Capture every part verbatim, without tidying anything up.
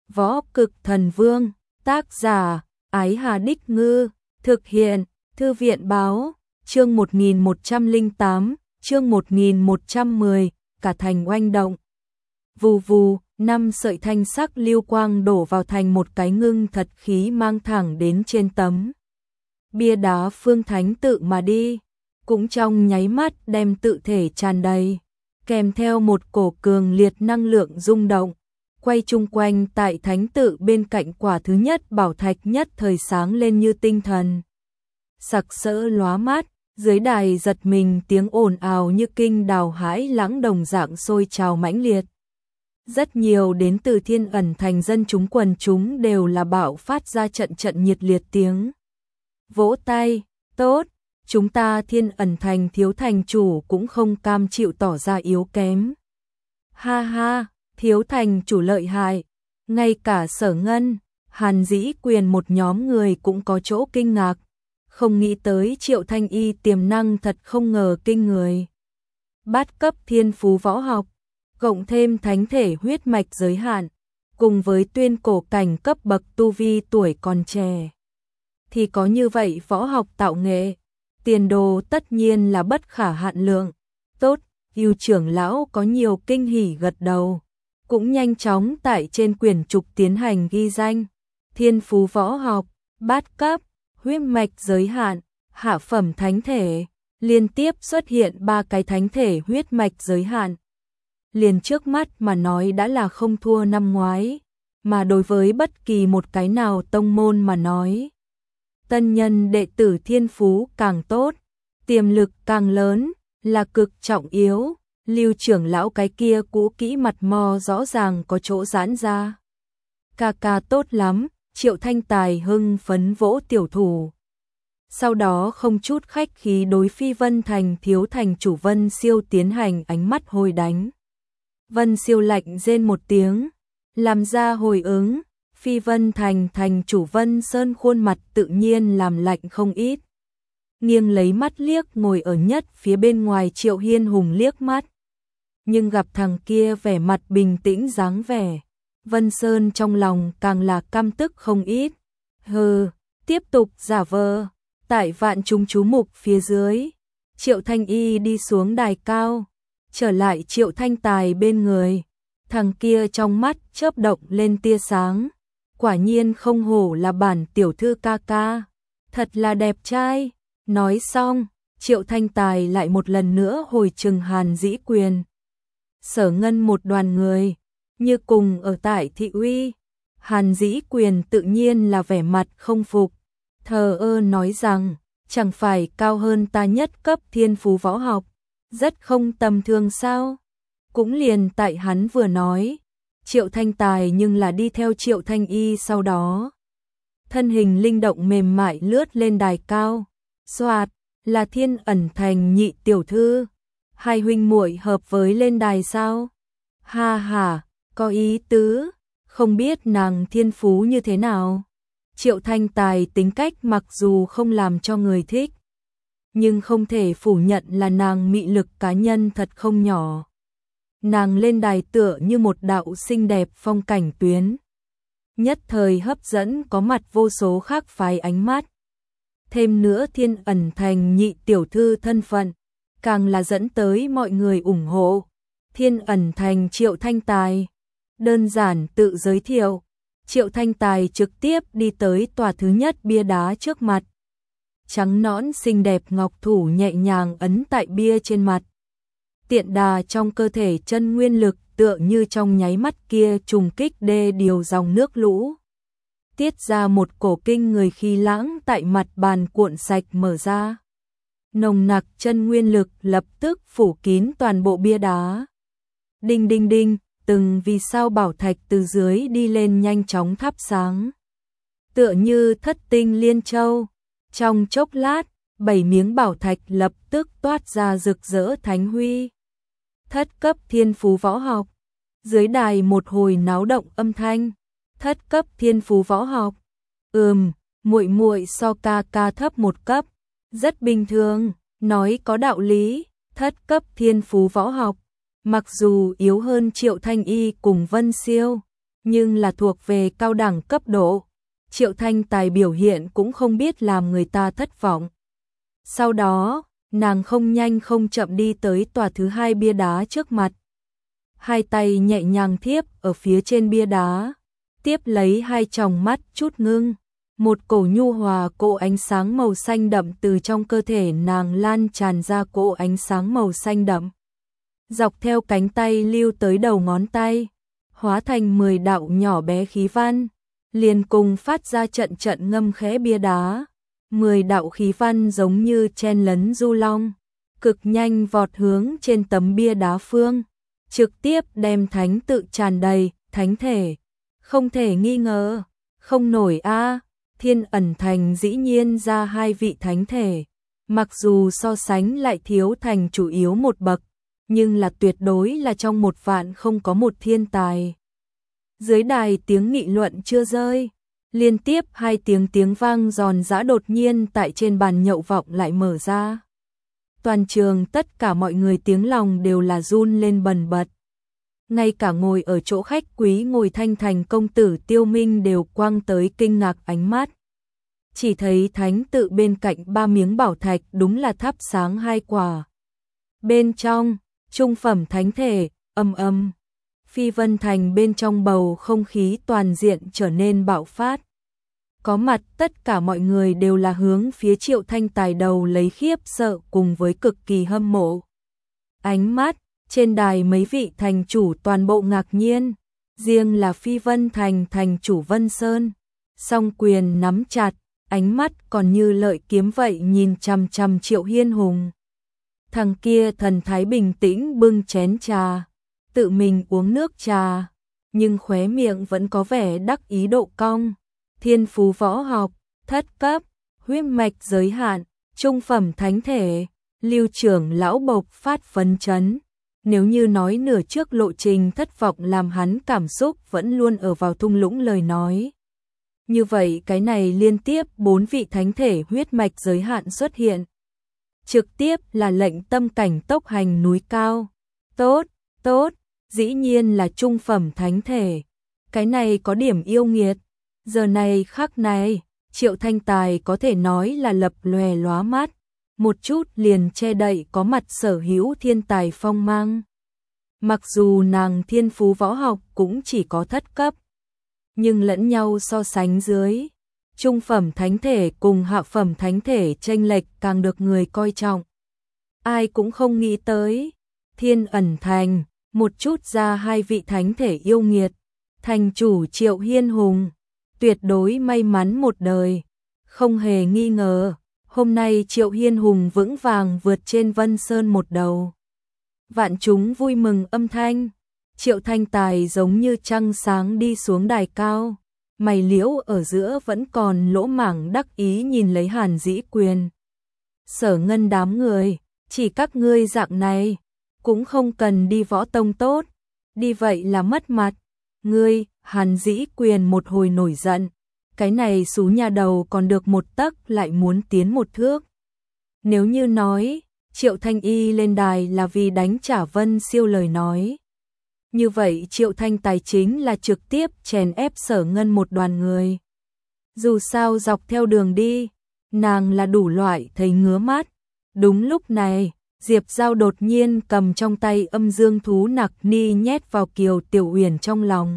Võ Cực Thần Vương, tác giả, Ái Hà Đích Ngư, thực hiện, Thư viện Báo, chương một nghìn một trăm lẻ tám, chương một nghìn một trăm mười, cả thành oanh động. Vù vù, năm sợi thanh sắc lưu quang đổ vào thành một cái ngưng thật khí mang thẳng đến trên tấm bia đá phương thánh tự mà đi, cũng trong nháy mắt đem tự thể tràn đầy, kèm theo một cổ cường liệt năng lượng rung động, quay chung quanh tại thánh tự bên cạnh quả thứ nhất bảo thạch nhất thời sáng lên như tinh thần. Sặc sỡ lóa mắt, dưới đài giật mình tiếng ồn ào như kinh đào hãi lãng đồng dạng sôi trào mãnh liệt. Rất nhiều đến từ Thiên Ẩn Thành dân chúng quần chúng đều là bạo phát ra trận trận nhiệt liệt tiếng vỗ tay, tốt, chúng ta Thiên Ẩn Thành thiếu thành chủ cũng không cam chịu tỏ ra yếu kém. Ha ha, thiếu thành chủ lợi hại, ngay cả Sở Ngân, Hàn Dĩ Quyền một nhóm người cũng có chỗ kinh ngạc, không nghĩ tới Triệu Thanh Y tiềm năng thật không ngờ kinh người. Bát cấp thiên phú võ học, cộng thêm thánh thể huyết mạch giới hạn, cùng với tuyên cổ cảnh cấp bậc tu vi tuổi còn trẻ, thì có như vậy võ học tạo nghệ, tiền đồ tất nhiên là bất khả hạn lượng. Tốt, Hưu trưởng lão có nhiều kinh hỉ gật đầu, cũng nhanh chóng tại trên quyển trục tiến hành ghi danh. Thiên phú võ học, bát cấp, huyết mạch giới hạn, hạ phẩm thánh thể, liên tiếp xuất hiện ba cái thánh thể huyết mạch giới hạn. Liền trước mắt mà nói đã là không thua năm ngoái, mà đối với bất kỳ một cái nào tông môn mà nói, tân nhân đệ tử thiên phú càng tốt, tiềm lực càng lớn, là cực trọng yếu. Lưu trưởng lão cái kia cũ kỹ mặt mò rõ ràng có chỗ giãn ra. Ca ca tốt lắm, Triệu Thanh Tài hưng phấn vỗ tiểu thủ. Sau đó không chút khách khí đối Phi Vân Thành thiếu thành chủ Vân Siêu tiến hành ánh mắt hồi đánh. Vân Siêu lạnh rên một tiếng, làm ra hồi ứng. Phi Vân Thành thành chủ Vân Sơn khuôn mặt tự nhiên làm lạnh không ít. Nghiêng lấy mắt liếc ngồi ở nhất phía bên ngoài Triệu Hiên Hùng liếc mắt. Nhưng gặp thằng kia vẻ mặt bình tĩnh dáng vẻ, Vân Sơn trong lòng càng là căm tức không ít. Hừ, tiếp tục giả vờ. Tại vạn chúng chú mục phía dưới, Triệu Thanh Y đi xuống đài cao, trở lại Triệu Thanh Tài bên người. Thằng kia trong mắt chớp động lên tia sáng, quả nhiên không hổ là bản tiểu thư ca ca, thật là đẹp trai. Nói xong, Triệu Thanh Tài lại một lần nữa hồi trừng Hàn Dĩ Quyền, Sở Ngân một đoàn người, như cùng ở tại thị uy. Hàn Dĩ Quyền tự nhiên là vẻ mặt không phục, thờ ơ nói rằng, chẳng phải cao hơn ta nhất cấp thiên phú võ học, rất không tầm thường sao? Cũng liền tại hắn vừa nói, Triệu Thanh Tài nhưng là đi theo Triệu Thanh Y sau đó. Thân hình linh động mềm mại lướt lên đài cao, xoạt, là Thiên Ẩn Thành nhị tiểu thư. Hai huynh muội hợp với lên đài sao? Ha ha, có ý tứ, không biết nàng thiên phú như thế nào. Triệu Thanh Tài tính cách mặc dù không làm cho người thích, nhưng không thể phủ nhận là nàng mị lực cá nhân thật không nhỏ. Nàng lên đài tựa như một đạo xinh đẹp phong cảnh tuyến, nhất thời hấp dẫn có mặt vô số khác phái ánh mắt. Thêm nữa Thiên Ẩn Thành nhị tiểu thư thân phận, càng là dẫn tới mọi người ủng hộ. Thiên Ẩn Thành Triệu Thanh Tài, đơn giản tự giới thiệu, Triệu Thanh Tài trực tiếp đi tới tòa thứ nhất bia đá trước mặt. Trắng nõn xinh đẹp ngọc thủ nhẹ nhàng ấn tại bia trên mặt. Tiện đà trong cơ thể chân nguyên lực tựa như trong nháy mắt kia trùng kích đê điều dòng nước lũ, tiết ra một cổ kinh người khí lãng tại mặt bàn cuộn sạch mở ra. Nồng nặc chân nguyên lực lập tức phủ kín toàn bộ bia đá. Đinh đinh đinh, từng vì sao bảo thạch từ dưới đi lên nhanh chóng thắp sáng, tựa như thất tinh liên châu. Trong chốc lát, bảy miếng bảo thạch lập tức toát ra rực rỡ thánh huy. Thất cấp thiên phú võ học. Dưới đài một hồi náo động âm thanh. Thất cấp thiên phú võ học. Ừm, muội muội so ca ca thấp một cấp, rất bình thường, nói có đạo lý. Thất cấp thiên phú võ học, mặc dù yếu hơn Triệu Thanh Y cùng Vân Siêu, nhưng là thuộc về cao đẳng cấp độ. Triệu Thanh Tài biểu hiện cũng không biết làm người ta thất vọng. Sau đó, nàng không nhanh không chậm đi tới tòa thứ hai bia đá trước mặt. Hai tay nhẹ nhàng thiếp ở phía trên bia đá, tiếp lấy hai tròng mắt chút ngưng. Một cổ nhu hòa cỗ ánh sáng màu xanh đậm từ trong cơ thể nàng lan tràn ra cỗ ánh sáng màu xanh đậm. Dọc theo cánh tay lưu tới đầu ngón tay, hóa thành mười đạo nhỏ bé khí văn, liền cùng phát ra trận trận ngâm khẽ bia đá. Mười đạo khí văn giống như chen lấn du long, cực nhanh vọt hướng trên tấm bia đá phương, trực tiếp đem thánh tự tràn đầy, thánh thể. Không thể nghi ngờ, không nổi a. Thiên Ẩn Thành dĩ nhiên ra hai vị thánh thể, mặc dù so sánh lại thiếu thành chủ yếu một bậc, nhưng là tuyệt đối là trong một vạn không có một thiên tài. Dưới đài tiếng nghị luận chưa rơi, liên tiếp hai tiếng tiếng vang giòn giã đột nhiên tại trên bàn nhậu vọng lại mở ra. Toàn trường tất cả mọi người tiếng lòng đều là run lên bần bật. Ngay cả ngồi ở chỗ khách quý ngồi Thanh Thành công tử Tiêu Minh đều quăng tới kinh ngạc ánh mắt. Chỉ thấy thánh tự bên cạnh ba miếng bảo thạch đúng là thắp sáng hai quả. Bên trong, trung phẩm thánh thể, âm âm. Phi Vân Thành bên trong bầu không khí toàn diện trở nên bạo phát. Có mặt tất cả mọi người đều là hướng phía Triệu Thanh Tài đầu lấy khiếp sợ cùng với cực kỳ hâm mộ. Ánh mắt, trên đài mấy vị thành chủ toàn bộ ngạc nhiên, riêng là Phi Vân Thành thành chủ Vân Sơn. Song quyền nắm chặt, ánh mắt còn như lợi kiếm vậy nhìn chằm chằm Triệu Hiên Hùng. Thằng kia thần thái bình tĩnh bưng chén trà, tự mình uống nước trà, nhưng khóe miệng vẫn có vẻ đắc ý độ cong. Thiên phú võ học, thất cấp, huyết mạch giới hạn, trung phẩm thánh thể, Lưu trưởng lão bộc phát phấn chấn. Nếu như nói nửa trước lộ trình thất vọng làm hắn cảm xúc vẫn luôn ở vào thung lũng lời nói. Như vậy cái này liên tiếp bốn vị thánh thể huyết mạch giới hạn xuất hiện. Trực tiếp là lệnh tâm cảnh tốc hành núi cao. Tốt, tốt, dĩ nhiên là trung phẩm thánh thể. Cái này có điểm yêu nghiệt. Giờ này khắc này, Triệu Thanh Tài có thể nói là lập lòe lóa mắt. Một chút liền che đậy có mặt sở hữu thiên tài phong mang. Mặc dù nàng thiên phú võ học cũng chỉ có thất cấp, nhưng lẫn nhau so sánh dưới, trung phẩm thánh thể cùng hạ phẩm thánh thể chênh lệch càng được người coi trọng. Ai cũng không nghĩ tới, Thiên Ẩn Thành, một chút ra hai vị thánh thể yêu nghiệt, thành chủ Triệu Hiên Hùng, tuyệt đối may mắn một đời, không hề nghi ngờ. Hôm nay Triệu Hiên Hùng vững vàng vượt trên Vân Sơn một đầu. Vạn chúng vui mừng âm thanh. Triệu Thanh Tài giống như trăng sáng đi xuống đài cao. Mày liễu ở giữa vẫn còn lỗ mảng đắc ý nhìn lấy Hàn Dĩ Quyền. Sở Ngân đám người, chỉ các ngươi dạng này, cũng không cần đi võ tông tốt. Đi vậy là mất mặt. Ngươi, Hàn Dĩ Quyền một hồi nổi giận. Cái này xú nhà đầu còn được một tấc lại muốn tiến một thước. Nếu như nói, Triệu Thanh Y lên đài là vì đánh trả Vân Siêu lời nói. Như vậy Triệu Thanh Tài chính là trực tiếp chèn ép Sở Ngân một đoàn người. Dù sao dọc theo đường đi, nàng là đủ loại thấy ngứa mắt. Đúng lúc này, Diệp Giao đột nhiên cầm trong tay âm dương thú nặc ni nhét vào Kiều Tiểu Uyển trong lòng.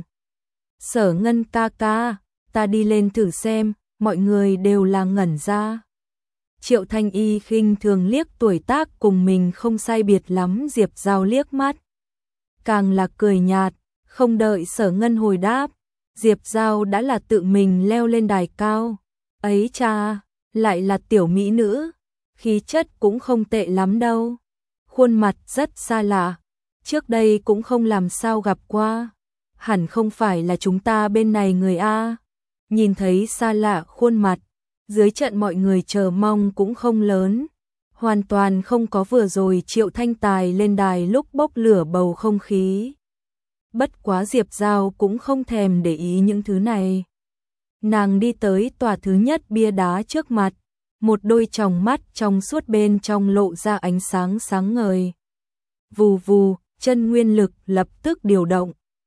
Sở Ngân ca ca, ta đi lên thử xem, mọi người đều là ngẩn ra. Triệu Thanh Y khinh thường liếc tuổi tác cùng mình không sai biệt lắm Diệp Giao liếc mắt. Càng là cười nhạt, không đợi Sở Ngân hồi đáp, Diệp Giao đã là tự mình leo lên đài cao. Ấy cha, lại là tiểu mỹ nữ, khí chất cũng không tệ lắm đâu. Khuôn mặt rất xa lạ, trước đây cũng không làm sao gặp qua. Hẳn không phải là chúng ta bên này người A. Nhìn thấy xa lạ khuôn mặt, dưới trận mọi người chờ mong cũng không lớn. Hoàn toàn không có vừa rồi Triệu Thanh Tài lên đài lúc bốc lửa bầu không khí. Bất quá Diệp Giao cũng không thèm để ý những thứ này. Nàng đi tới tòa thứ nhất bia đá trước mặt, một đôi tròng mắt trong suốt bên trong lộ ra ánh sáng sáng ngời. Vù vù, chân nguyên lực lập tức điều động,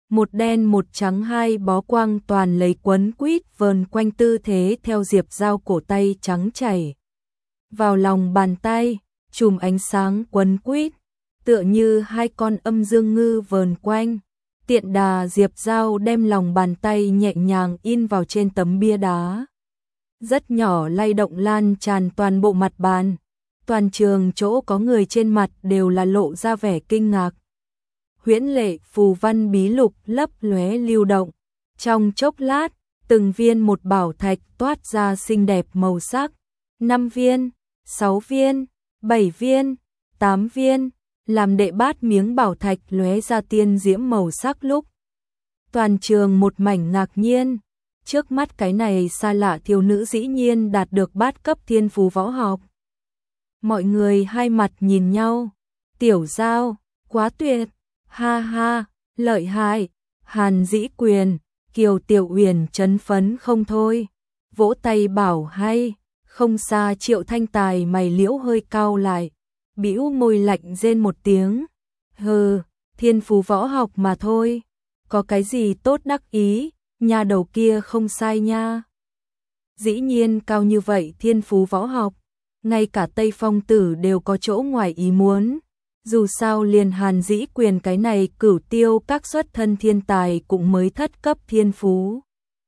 một đen một trắng hai bó quang toàn lấy quấn quýt vờn quanh tư thế theo Diệp Dao cổ tay trắng chảy vào lòng bàn tay, chùm ánh sáng quấn quýt, tựa như hai con âm dương ngư vờn quanh. Tiện đà Diệp Dao đem lòng bàn tay nhẹ nhàng in vào trên tấm bia đá. Rất nhỏ lay động lan tràn toàn bộ mặt bàn. Toàn trường chỗ có người trên mặt đều là lộ ra vẻ kinh ngạc. Huyễn lệ phù văn bí lục lấp lóe lưu động. Trong chốc lát, từng viên một bảo thạch toát ra xinh đẹp màu sắc. Năm viên, sáu viên, bảy viên, tám viên, làm đệ bát miếng bảo thạch lóe ra tiên diễm màu sắc lúc. Toàn trường một mảnh ngạc nhiên, trước mắt cái này xa lạ thiếu nữ dĩ nhiên đạt được bát cấp thiên phú võ học. Mọi người hai mặt nhìn nhau, Tiểu Dao, quá tuyệt, ha ha, lợi hại, Hàn Dĩ Quyền, Kiều Tiểu Uyển chấn phấn không thôi, vỗ tay bảo hay, không xa Triệu Thanh Tài mày liễu hơi cau lại, bĩu môi lạnh rên một tiếng, hừ, thiên phú võ học mà thôi, có cái gì tốt đắc ý, nhà đầu kia không sai nha. Dĩ nhiên cao như vậy thiên phú võ học, ngay cả Tây Phong Tử đều có chỗ ngoài ý muốn. Dù sao liền Hàn Dĩ Quyền cái này cửu tiêu các xuất thân thiên tài cũng mới thất cấp thiên phú.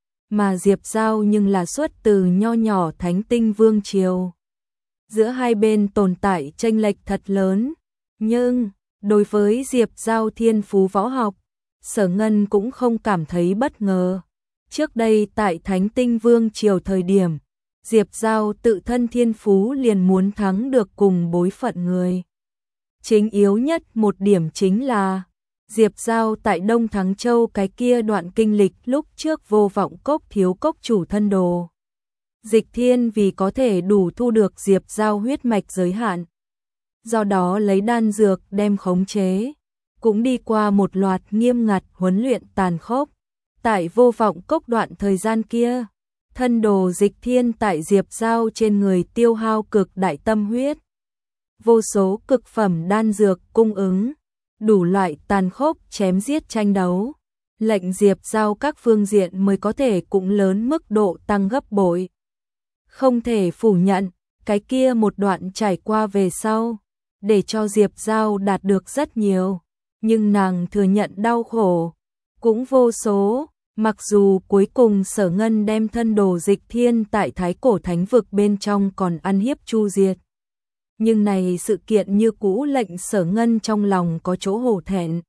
Mà Diệp Dao nhưng là xuất từ nho nhỏ thánh tinh vương triều. Giữa hai bên tồn tại chênh lệch thật lớn. Nhưng, đối với Diệp Dao thiên phú võ học, Sở Ngân cũng không cảm thấy bất ngờ. Trước đây tại thánh tinh vương triều thời điểm, Diệp Dao tự thân thiên phú liền muốn thắng được cùng bối phận người. Chính yếu nhất một điểm chính là Diệp Dao tại Đông Thắng Châu cái kia đoạn kinh lịch lúc trước Vô Vọng Cốc thiếu cốc chủ thân đồ. Dịch Thiên vì có thể đủ thu được Diệp Dao huyết mạch giới hạn. Do đó lấy đan dược đem khống chế, cũng đi qua một loạt nghiêm ngặt huấn luyện tàn khốc. Tại Vô Vọng Cốc đoạn thời gian kia, thân đồ Dịch Thiên tại Diệp Dao trên người tiêu hao cực đại tâm huyết. Vô số cực phẩm đan dược cung ứng, đủ loại tàn khốc chém giết tranh đấu, lệnh Diệp Dao các phương diện mới có thể cũng lớn mức độ tăng gấp bội. Không thể phủ nhận, cái kia một đoạn trải qua về sau, để cho Diệp Dao đạt được rất nhiều, nhưng nàng thừa nhận đau khổ, cũng vô số. Mặc dù cuối cùng Sở Ngân đem thân đồ Dịch Thiên tại Thái Cổ Thánh Vực bên trong còn ăn hiếp chu diệt. Nhưng này sự kiện như cũ lệnh Sở Ngân trong lòng có chỗ hổ thẹn.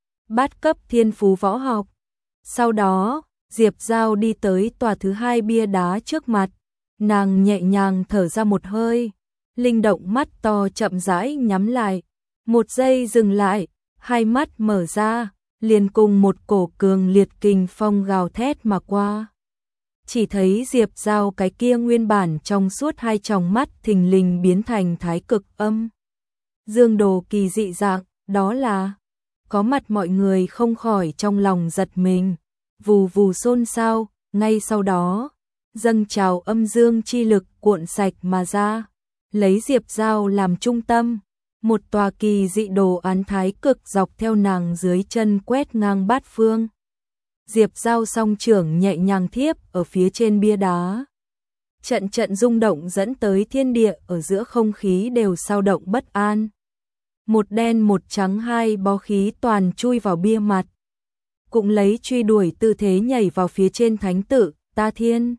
Bát cấp thiên phú võ học. Sau đó, Diệp Dao đi tới tòa thứ hai bia đá trước mặt. Nàng nhẹ nhàng thở ra một hơi. Linh động mắt to chậm rãi nhắm lại. Một giây dừng lại, hai mắt mở ra, liền cùng một cổ cường liệt kình phong gào thét mà qua. Chỉ thấy Diệp Dao cái kia nguyên bản trong suốt hai tròng mắt thình lình biến thành thái cực âm. Dương đồ kỳ dị dạng, đó là có mặt mọi người không khỏi trong lòng giật mình, vù vù xôn xao, ngay sau đó, dâng trào âm dương chi lực cuộn sạch mà ra, lấy Diệp Dao làm trung tâm, một tòa kỳ dị đồ án thái cực dọc theo nàng dưới chân quét ngang bát phương. Diệp Dao song trưởng nhẹ nhàng thiếp ở phía trên bia đá. Trận trận rung động dẫn tới thiên địa ở giữa không khí đều sao động bất an. Một đen một trắng hai bó khí toàn chui vào bia mặt. Cũng lấy truy đuổi tư thế nhảy vào phía trên thánh tự, Ta Thiên.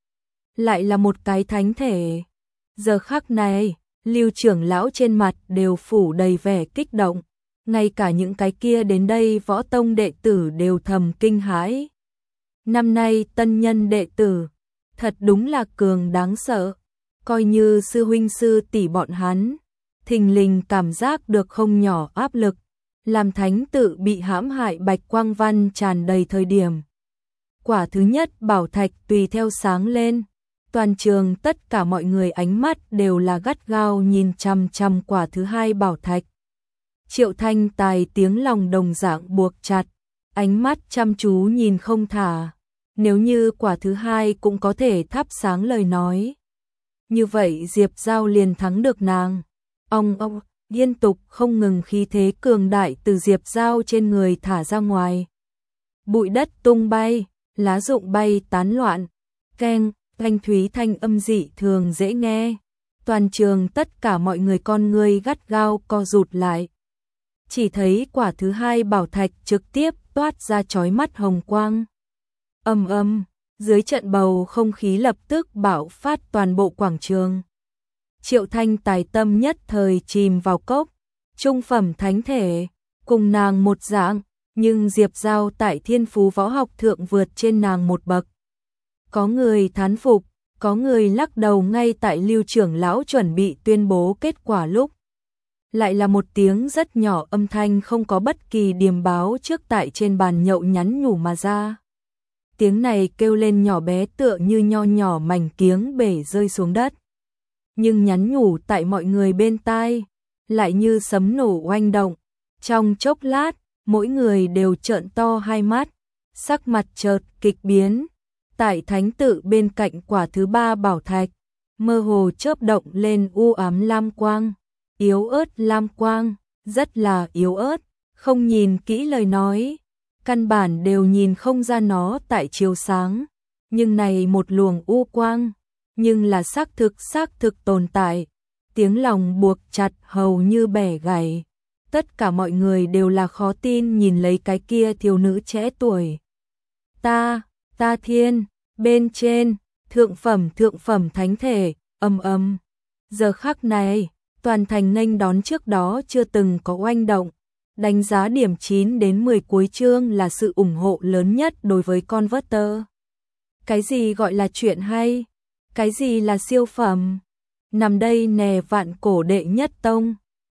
Lại là một cái thánh thể. Giờ khắc này, Lưu trưởng lão trên mặt đều phủ đầy vẻ kích động. Ngay cả những cái kia đến đây võ tông đệ tử đều thầm kinh hãi. Năm nay tân nhân đệ tử, thật đúng là cường đáng sợ. Coi như sư huynh sư tỷ bọn hắn, thình lình cảm giác được không nhỏ áp lực. Làm thánh tự bị hãm hại bạch quang văn tràn đầy thời điểm. Quả thứ nhất bảo thạch tùy theo sáng lên. Toàn trường tất cả mọi người ánh mắt đều là gắt gao nhìn chằm chằm quả thứ hai bảo thạch. Triệu Thanh Tài tiếng lòng đồng dạng buộc chặt, ánh mắt chăm chú nhìn không thả. Nếu như quả thứ hai cũng có thể thắp sáng lời nói, như vậy Diệp Dao liền thắng được nàng. Ong ong, liên tục không ngừng khí thế cường đại từ Diệp Dao trên người thả ra ngoài. bụi đất tung bay, lá rụng bay tán loạn, keng, thanh thúy thanh âm dị thường dễ nghe. Toàn trường tất cả mọi người con ngươi gắt gao co rụt lại. Chỉ thấy quả thứ hai bảo thạch trực tiếp toát ra chói mắt hồng quang. Ầm ầm, dưới trận bầu không khí lập tức bạo phát toàn bộ quảng trường. Triệu Thanh tài tâm nhất thời chìm vào cốc, trung phẩm thánh thể, cùng nàng một dạng, nhưng Diệp Giao tại thiên phú võ học thượng vượt trên nàng một bậc. Có người thán phục, có người lắc đầu ngay tại Lưu trưởng lão chuẩn bị tuyên bố kết quả lúc. Lại là một tiếng rất nhỏ âm thanh không có bất kỳ điềm báo trước tại trên bàn nhậu nhắn nhủ mà ra. Tiếng này kêu lên nhỏ bé tựa như nho nhỏ mảnh kiếng bể rơi xuống đất. Nhưng nhắn nhủ tại mọi người bên tai, lại như sấm nổ oanh động. Trong chốc lát, mỗi người đều trợn to hai mắt, sắc mặt chợt kịch biến. Tại thánh tự bên cạnh quả thứ ba bảo thạch, mơ hồ chớp động lên u ám lam quang, yếu ớt lam quang, rất là yếu ớt, không nhìn kỹ lời nói, căn bản đều nhìn không ra nó tại chiếu sáng, nhưng này một luồng u quang, nhưng là xác thực xác thực tồn tại, tiếng lòng buộc chặt hầu như bẻ gãy. Tất cả mọi người đều là khó tin nhìn lấy cái kia thiếu nữ trẻ tuổi. Ta, ta thiên, bên trên, thượng phẩm thượng phẩm thánh thể, âm âm. Giờ khắc này, toàn thành nghênh đón trước đó chưa từng có oanh động. Đánh giá điểm chín đến mười cuối chương là sự ủng hộ lớn nhất đối với Converter. Cái gì gọi là chuyện hay? Cái gì là siêu phẩm? Nằm đây nè vạn cổ đệ nhất tông.